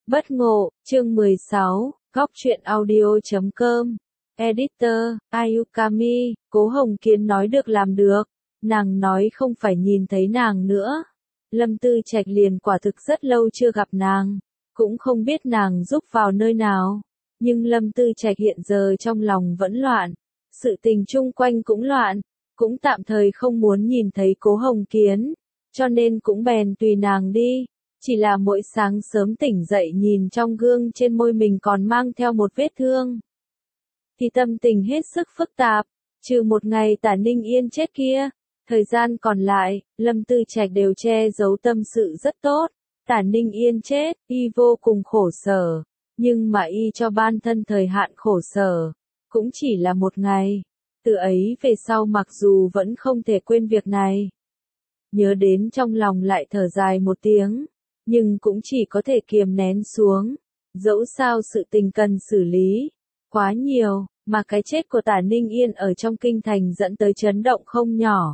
Bất ngộ, chương 16, góc truyện audio.com. Editor, Ayukami, Cố Hồng Kiến nói được làm được. Nàng nói không phải nhìn thấy nàng nữa. Lâm Tư Trạch liền quả thực rất lâu chưa gặp nàng, cũng không biết nàng giúp vào nơi nào. Nhưng Lâm Tư Trạch hiện giờ trong lòng vẫn loạn, sự tình chung quanh cũng loạn, cũng tạm thời không muốn nhìn thấy Cố Hồng Kiến, cho nên cũng bèn tùy nàng đi. Chỉ là mỗi sáng sớm tỉnh dậy nhìn trong gương trên môi mình còn mang theo một vết thương, thì tâm tình hết sức phức tạp. Trừ một ngày Tả Ninh Yên chết kia, thời gian còn lại, Lâm Tư Trạch đều che giấu tâm sự rất tốt. Tả Ninh Yên chết, y vô cùng khổ sở, nhưng mà y cho ban thân thời hạn khổ sở, cũng chỉ là một ngày. Từ ấy về sau mặc dù vẫn không thể quên việc này, nhớ đến trong lòng lại thở dài một tiếng, nhưng cũng chỉ có thể kiềm nén xuống. Dẫu sao sự tình cần xử lý quá nhiều, mà cái chết của Tả Ninh Yên ở trong kinh thành dẫn tới chấn động không nhỏ.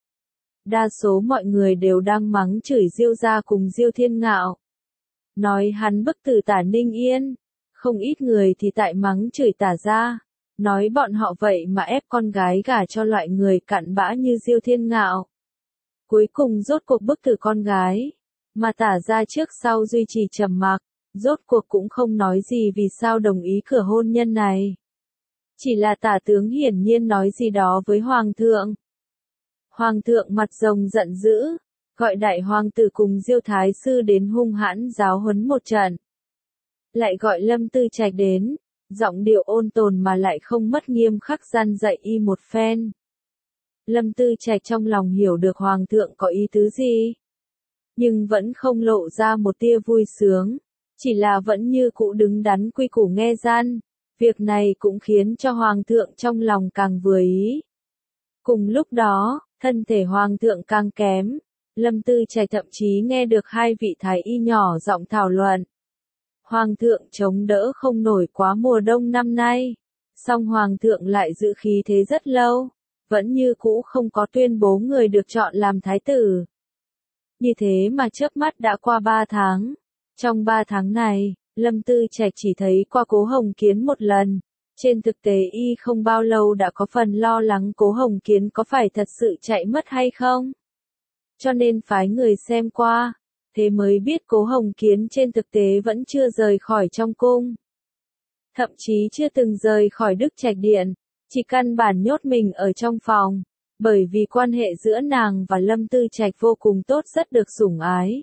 Đa số mọi người đều đang mắng chửi Diêu gia cùng Diêu Thiên Ngạo, nói hắn bức tử Tả Ninh Yên. Không ít người thì tại mắng chửi Tả gia, nói bọn họ vậy mà ép con gái gả cho loại người cặn bã như Diêu Thiên Ngạo. Cuối cùng rốt cuộc bức tử con gái, mà Tả gia trước sau duy trì trầm mặc, rốt cuộc cũng không nói gì vì sao đồng ý cửa hôn nhân này. Chỉ là Tả tướng hiển nhiên nói gì đó với Hoàng thượng. Hoàng thượng mặt rồng giận dữ, gọi đại hoàng tử cùng Diêu thái sư đến hung hãn giáo huấn một trận. Lại gọi Lâm Tư Trạch đến, giọng điệu ôn tồn mà lại không mất nghiêm khắc gian dạy y một phen. Lâm Tư Trạch trong lòng hiểu được Hoàng thượng có ý tứ gì, nhưng vẫn không lộ ra một tia vui sướng, chỉ là vẫn như cũ đứng đắn quy củ nghe gian. Việc này cũng khiến cho Hoàng thượng trong lòng càng vừa ý. Cùng lúc đó, thân thể Hoàng thượng càng kém, Lâm Tư Trạch thậm chí nghe được hai vị thái y nhỏ giọng thảo luận. Hoàng thượng chống đỡ không nổi quá mùa đông năm nay, song Hoàng thượng lại giữ khí thế rất lâu, vẫn như cũ không có tuyên bố người được chọn làm thái tử. Như thế mà chớp mắt đã qua 3 tháng. Trong 3 tháng này, Lâm Tư Trạch chỉ thấy qua Cố Hồng Kiến một lần. Trên thực tế y không bao lâu đã có phần lo lắng Cố Hồng Kiến có phải thật sự chạy mất hay không, cho nên phái người xem qua, thế mới biết Cố Hồng Kiến trên thực tế vẫn chưa rời khỏi trong cung. Thậm chí chưa từng rời khỏi Đức Trạch Điện, chỉ căn bản nhốt mình ở trong phòng, bởi vì quan hệ giữa nàng và Lâm Tư Trạch vô cùng tốt, rất được sủng ái.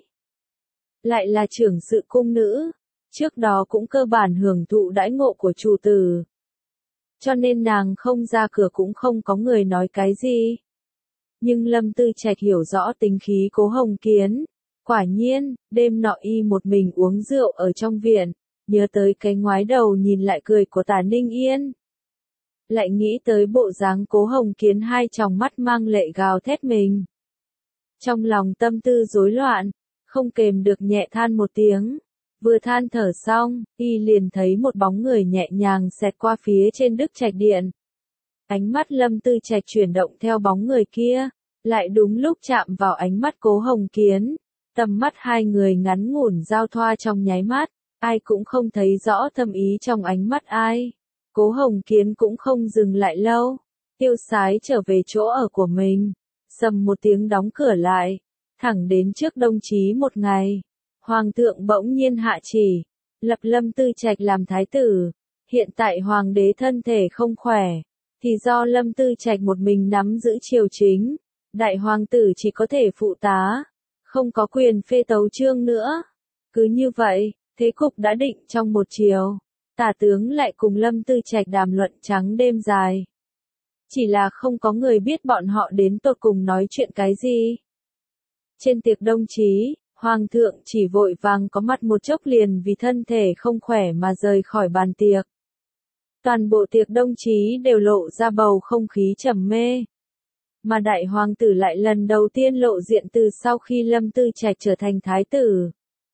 Lại là trưởng sự cung nữ, trước đó cũng cơ bản hưởng thụ đãi ngộ của chủ tử. Cho nên nàng không ra cửa cũng không có người nói cái gì. Nhưng Lâm Tư Trạch hiểu rõ tính khí Cố Hồng Kiến. Quả nhiên, đêm nọ y một mình uống rượu ở trong viện, nhớ tới cái ngoái đầu nhìn lại cười của Tả Ninh Yên. Lại nghĩ tới bộ dáng Cố Hồng Kiến hai tròng mắt mang lệ gào thét mình. Trong lòng tâm tư rối loạn, không kềm được nhẹ than một tiếng. Vừa than thở xong, y liền thấy một bóng người nhẹ nhàng xẹt qua phía trên Đức Trạch Điện. Ánh mắt Lâm Tư Trạch chuyển động theo bóng người kia, lại đúng lúc chạm vào ánh mắt Cố Hồng Kiến. Tầm mắt hai người ngắn ngủn giao thoa trong nháy mắt, ai cũng không thấy rõ thâm ý trong ánh mắt ai. Cố Hồng Kiến cũng không dừng lại lâu, tiêu sái trở về chỗ ở của mình, sầm một tiếng đóng cửa lại, thẳng đến trước đông chí một ngày. Hoàng thượng bỗng nhiên hạ chỉ, lập Lâm Tư Trạch làm thái tử. Hiện tại hoàng đế thân thể không khỏe, thì do Lâm Tư Trạch một mình nắm giữ triều chính. Đại hoàng tử chỉ có thể phụ tá, không có quyền phê tấu chương nữa. Cứ như vậy, thế cục đã định trong một chiều. Tả tướng lại cùng Lâm Tư Trạch đàm luận trắng đêm dài. Chỉ là không có người biết bọn họ đến tột cùng nói chuyện cái gì. Trên tiệc đông chí, Hoàng thượng chỉ vội vàng có mặt một chốc liền vì thân thể không khỏe mà rời khỏi bàn tiệc. Toàn bộ tiệc đông chí đều lộ ra bầu không khí trầm mê. Mà đại hoàng tử lại lần đầu tiên lộ diện từ sau khi Lâm Tư Trạch trở thành thái tử.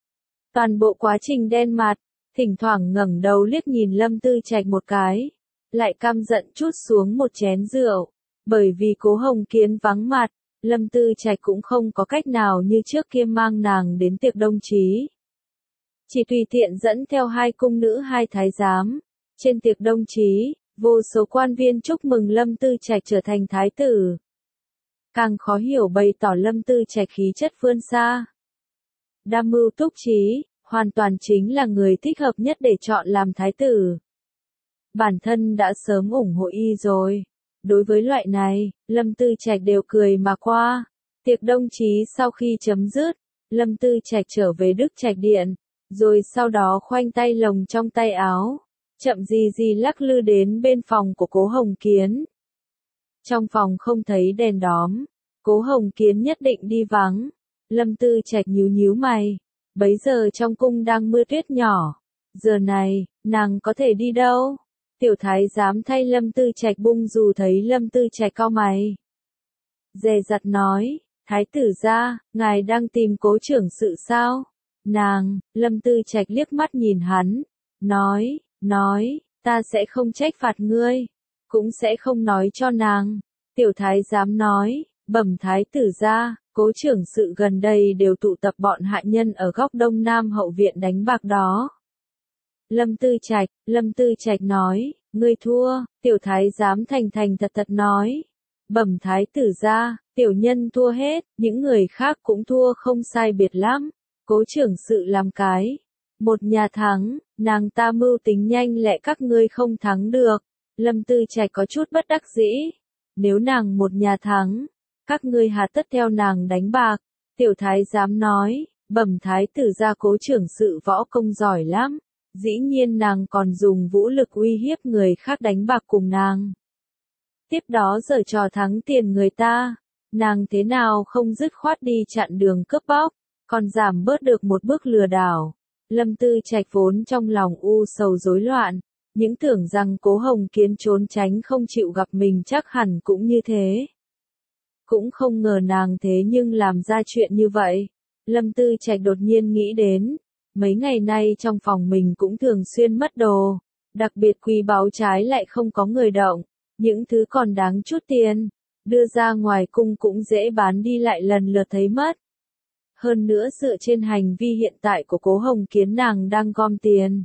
Toàn bộ quá trình đen mặt, thỉnh thoảng ngẩng đầu liếc nhìn Lâm Tư Trạch một cái, lại căm giận trút xuống một chén rượu, bởi vì Cố Hồng Kiến vắng mặt. Lâm Tư Trạch cũng không có cách nào như trước kia mang nàng đến tiệc đông chí. chỉ tùy tiện dẫn theo 2 cung nữ 2 thái giám. Trên tiệc đông chí, vô số quan viên chúc mừng Lâm Tư Trạch trở thành thái tử. Càng khó hiểu bày tỏ Lâm Tư Trạch khí chất vươn xa. Đam mưu túc trí, hoàn toàn chính là người thích hợp nhất để chọn làm thái tử. Bản thân đã sớm ủng hộ y rồi. Đối với loại này, Lâm Tư Trạch đều cười mà qua. Tiệc đông chí sau khi chấm dứt, Lâm Tư Trạch trở về Đức Trạch Điện, rồi sau đó khoanh tay lồng trong tay áo, chậm gì lắc lư đến bên phòng của Cố Hồng Kiến. Trong phòng không thấy đèn đóm, Cố Hồng Kiến nhất định đi vắng. Lâm Tư Trạch nhíu mày, bấy giờ trong cung đang mưa tuyết nhỏ, giờ này, nàng có thể đi đâu? Tiểu thái giám thay Lâm Tư Trạch bung dù thấy Lâm Tư Trạch cau mày. Dè dặt nói, thái tử gia, ngài đang tìm Cố trưởng sự sao? Nàng, Lâm Tư Trạch liếc mắt nhìn hắn, nói, ta sẽ không trách phạt ngươi, cũng sẽ không nói cho nàng. Tiểu thái giám nói, bẩm thái tử gia, Cố trưởng sự gần đây đều tụ tập bọn hạ nhân ở góc đông nam hậu viện đánh bạc đó. Lâm Tư Trạch nói, ngươi thua. Tiểu thái giám thành thật nói, bẩm thái tử gia, tiểu nhân thua hết, những người khác cũng thua không sai biệt lắm. Cố trưởng sự làm cái một nhà thắng, nàng ta mưu tính nhanh lẹ các ngươi không thắng được. Lâm Tư Trạch có chút bất đắc dĩ, nếu nàng một nhà thắng, các ngươi hà tất theo nàng đánh bạc. Tiểu thái giám nói, bẩm thái tử gia, Cố trưởng sự võ công giỏi lắm, dĩ nhiên nàng còn dùng vũ lực uy hiếp người khác đánh bạc cùng nàng. Tiếp đó giở trò thắng tiền người ta, nàng thế nào không dứt khoát đi chặn đường cướp bóc, còn giảm bớt được một bước lừa đảo. Lâm Tư Trạch vốn trong lòng u sầu rối loạn, những tưởng rằng Cố Hồng Kiến trốn tránh không chịu gặp mình chắc hẳn cũng như thế. Cũng không ngờ nàng thế nhưng làm ra chuyện như vậy. Lâm Tư Trạch đột nhiên nghĩ đến, mấy ngày nay trong phòng mình cũng thường xuyên mất đồ, đặc biệt quý báu trái lại không có người động, những thứ còn đáng chút tiền, đưa ra ngoài cung cũng dễ bán đi lại lần lượt thấy mất. Hơn nữa dựa trên hành vi hiện tại của Cố Hồng Kiến, nàng đang gom tiền.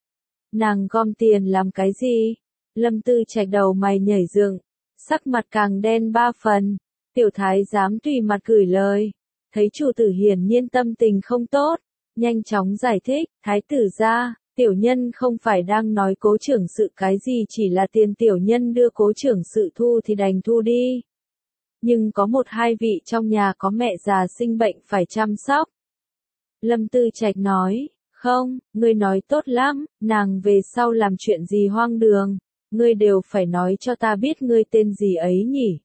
Nàng gom tiền làm cái gì? Lâm Tư Trạch đầu mày nhảy dựng, sắc mặt càng đen 3 phần. Tiểu thái giám tùy mặt gửi lời, thấy chủ tử hiển nhiên tâm tình không tốt, nhanh chóng giải thích, thái tử gia, tiểu nhân không phải đang nói Cố trưởng sự cái gì, chỉ là tiền tiểu nhân đưa Cố trưởng sự thu thì đành thu đi. Nhưng có 1-2 vị trong nhà có mẹ già sinh bệnh phải chăm sóc. Lâm Tư Trạch nói, không, ngươi nói tốt lắm, nàng về sau làm chuyện gì hoang đường, ngươi đều phải nói cho ta biết ngươi tên gì ấy nhỉ.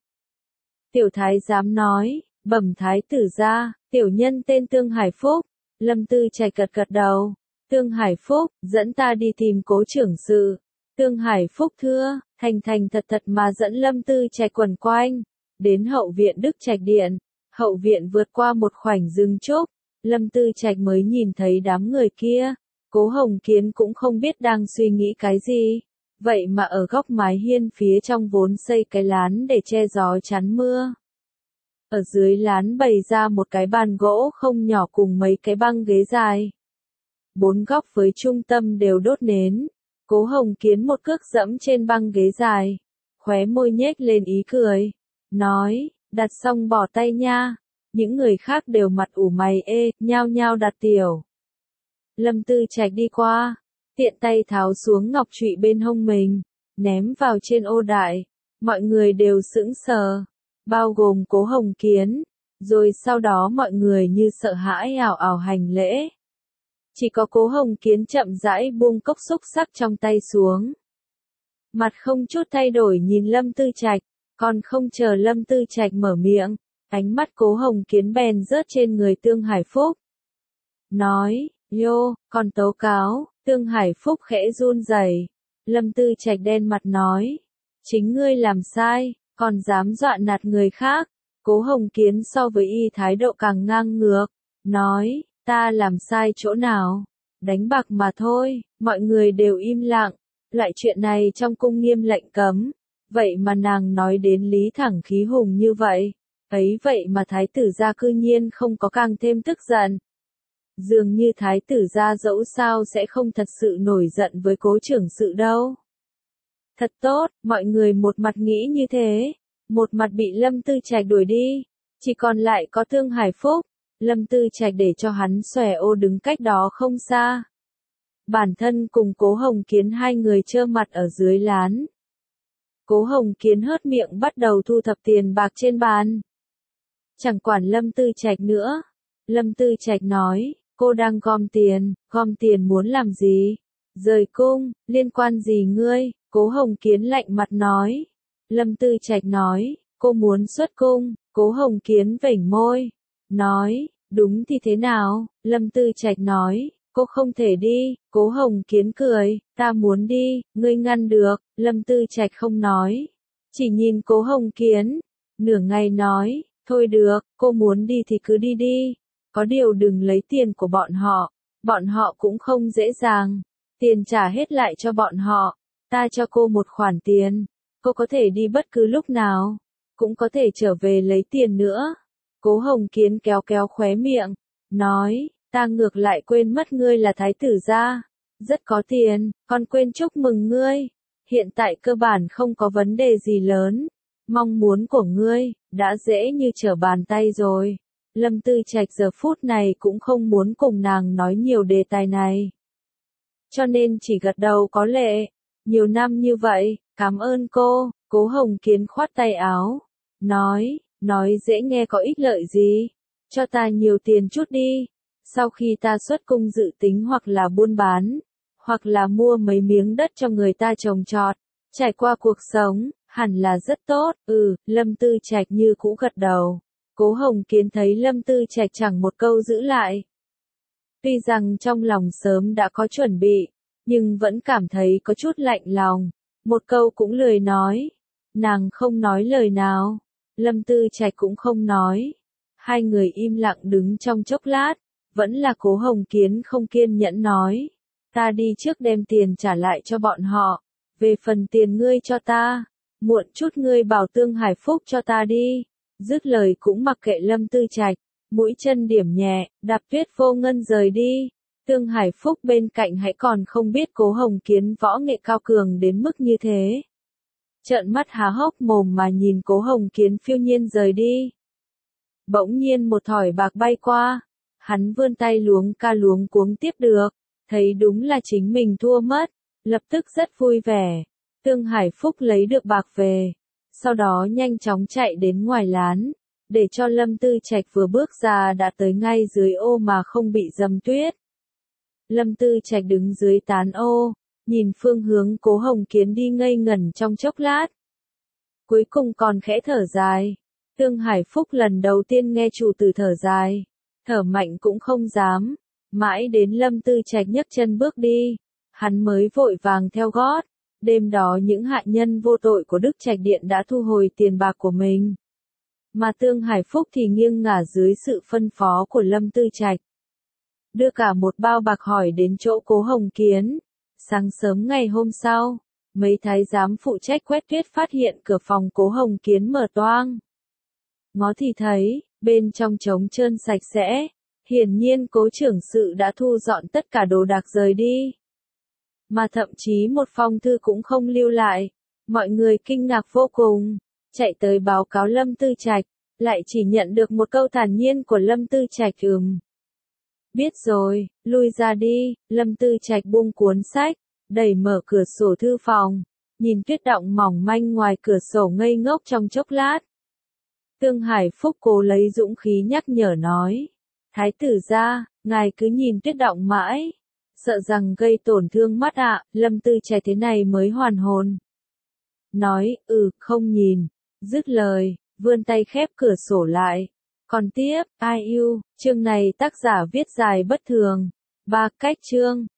Tiểu thái giám nói, bẩm thái tử gia, tiểu nhân tên Tương Hải Phúc. Lâm Tư Trạch gật đầu, Tương Hải Phúc, dẫn ta đi tìm Cố trưởng sự. Tương Hải Phúc thưa, thành thật mà dẫn Lâm Tư Trạch quẩn quanh, đến hậu viện Đức Trạch Điện. Hậu viện vượt qua một khoảnh rừng trúc, Lâm Tư Trạch mới nhìn thấy đám người kia. Cố Hồng Kiến cũng không biết đang suy nghĩ cái gì, vậy mà ở góc mái hiên phía trong vốn xây cái lán để che gió chắn mưa. Ở dưới lán bày ra một cái bàn gỗ không nhỏ cùng mấy cái băng ghế dài. 4 góc với trung tâm đều đốt nến. Cố Hồng Kiến một cước dẫm trên băng ghế dài, khóe môi nhếch lên ý cười, nói, đặt xong bỏ tay nha. Những người khác đều mặt ủ mày nhao nhao đặt tiểu. Lâm Tư Trạch đi qua, tiện tay tháo xuống ngọc trụy bên hông mình, ném vào trên ô đại. Mọi người đều sững sờ, bao gồm Cố Hồng Kiến, rồi sau đó mọi người như sợ hãi ảo ảo hành lễ. Chỉ có Cố Hồng Kiến chậm rãi buông cốc xúc sắc trong tay xuống. Mặt không chút thay đổi nhìn Lâm Tư Trạch, còn không chờ Lâm Tư Trạch mở miệng, ánh mắt Cố Hồng Kiến bèn rớt trên người Tương Hải Phúc. Nói, còn tố cáo. Tương Hải Phúc khẽ run rẩy. Lâm Tư Trạch đen mặt nói, chính ngươi làm sai, còn dám dọa nạt người khác. Cố Hồng Kiến so với y thái độ càng ngang ngược, nói, ta làm sai chỗ nào? Đánh bạc mà thôi. Mọi người đều im lặng, loại chuyện này trong cung nghiêm lệnh cấm, vậy mà nàng nói đến lý thẳng khí hùng như vậy, ấy vậy mà thái tử gia cư nhiên không có càng thêm tức giận. Dường như thái tử gia dẫu sao sẽ không thật sự nổi giận với cố trưởng sự đâu. Thật tốt, mọi người một mặt nghĩ như thế, một mặt bị Lâm Tư Trạch đuổi đi, chỉ còn lại có Thương Hải Phúc. Lâm Tư Trạch để cho hắn xòe ô đứng cách đó không xa. Bản thân cùng Cố Hồng Kiến hai người trơ mặt ở dưới lán. Cố Hồng Kiến hớt miệng bắt đầu thu thập tiền bạc trên bàn. Chẳng quản Lâm Tư Trạch nữa. Lâm Tư Trạch nói, cô đang gom tiền muốn làm gì? Rời cung, liên quan gì ngươi? Cố Hồng Kiến lạnh mặt nói. Lâm Tư Trạch nói, cô muốn xuất cung. Cố Hồng Kiến vểnh môi, nói, đúng thì thế nào? Lâm Tư Trạch nói, cô không thể đi. Cố Hồng Kiến cười, ta muốn đi, ngươi ngăn được. Lâm Tư Trạch không nói, chỉ nhìn Cố Hồng Kiến, nửa ngày nói, thôi được, cô muốn đi thì cứ đi đi, có điều đừng lấy tiền của bọn họ cũng không dễ dàng, tiền trả hết lại cho bọn họ, ta cho cô một khoản tiền, cô có thể đi bất cứ lúc nào, cũng có thể trở về lấy tiền nữa. Cố Hồng Kiến kéo kéo khóe miệng, nói, ta ngược lại quên mất ngươi là thái tử gia, rất có tiền, còn quên chúc mừng ngươi, hiện tại cơ bản không có vấn đề gì lớn, mong muốn của ngươi, đã dễ như trở bàn tay rồi. Lâm Tư Trạch giờ phút này cũng không muốn cùng nàng nói nhiều đề tài này. Cho nên chỉ gật đầu có lệ, nhiều năm như vậy, cảm ơn cô. Cố Hồng Kiến khoát tay áo, nói dễ nghe có ích lợi gì, cho ta nhiều tiền chút đi, sau khi ta xuất cung dự tính hoặc là buôn bán, hoặc là mua mấy miếng đất cho người ta trồng trọt, trải qua cuộc sống, hẳn là rất tốt. Lâm Tư Trạch như cũ gật đầu. Cố Hồng Kiến thấy Lâm Tư Trạch chẳng một câu giữ lại. Tuy rằng trong lòng sớm đã có chuẩn bị, nhưng vẫn cảm thấy có chút lạnh lòng, một câu cũng lười nói. Nàng không nói lời nào, Lâm Tư Trạch cũng không nói. Hai người im lặng đứng trong chốc lát, vẫn là Cố Hồng Kiến không kiên nhẫn nói. Ta đi trước đem tiền trả lại cho bọn họ, về phần tiền ngươi cho ta, muộn chút ngươi bảo Thương Hải Phúc cho ta đi. Dứt lời cũng mặc kệ Lâm Tư Trạch, mũi chân điểm nhẹ, đạp Tuyết Vô Ngân rời đi. Thương Hải Phúc bên cạnh hãy còn không biết Cố Hồng Kiến võ nghệ cao cường đến mức như thế. Trợn mắt há hốc mồm mà nhìn Cố Hồng Kiến phiêu nhiên rời đi. Bỗng nhiên một thỏi bạc bay qua, hắn vươn tay luống cuống tiếp được, thấy đúng là chính mình thua mất, lập tức rất vui vẻ. Thương Hải Phúc lấy được bạc về, sau đó nhanh chóng chạy đến ngoài lán, để cho Lâm Tư Trạch vừa bước ra đã tới ngay dưới ô mà không bị dầm tuyết. Lâm Tư Trạch đứng dưới tán ô, nhìn phương hướng Cố Hồng Kiến đi ngây ngẩn trong chốc lát. Cuối cùng còn khẽ thở dài. Thương Hải Phúc lần đầu tiên nghe chủ tử thở dài, thở mạnh cũng không dám, mãi đến Lâm Tư Trạch nhấc chân bước đi, hắn mới vội vàng theo gót. Đêm đó những hạ nhân vô tội của Đức Trạch Điện đã thu hồi tiền bạc của mình, mà Thương Hải Phúc thì nghiêng ngả dưới sự phân phó của Lâm Tư Trạch, đưa cả một bao bạc hỏi đến chỗ Cố Hồng Kiến. Sáng sớm ngày hôm sau, mấy thái giám phụ trách quét tuyết phát hiện cửa phòng Cố Hồng Kiến mở toang. Ngó thì thấy, bên trong trống trơn sạch sẽ, hiển nhiên Cố trưởng sự đã thu dọn tất cả đồ đạc rời đi. Mà thậm chí một phong thư cũng không lưu lại. Mọi người kinh ngạc vô cùng, chạy tới báo cáo Lâm Tư Trạch, lại chỉ nhận được một câu thản nhiên của Lâm Tư Trạch. Biết rồi, lui ra đi. Lâm Tư Trạch buông cuốn sách, đẩy mở cửa sổ thư phòng, nhìn tuyết động mỏng manh ngoài cửa sổ ngây ngốc trong chốc lát. Thương Hải Phúc cố lấy dũng khí nhắc nhở nói, thái tử gia, ngài cứ nhìn tuyết động mãi, sợ rằng gây tổn thương mắt ạ. Lâm Tư Trạch thế này mới hoàn hồn, nói, không nhìn. Dứt lời, vươn tay khép cửa sổ lại. Còn tiếp, chương này tác giả viết dài bất thường. 3 cách chương.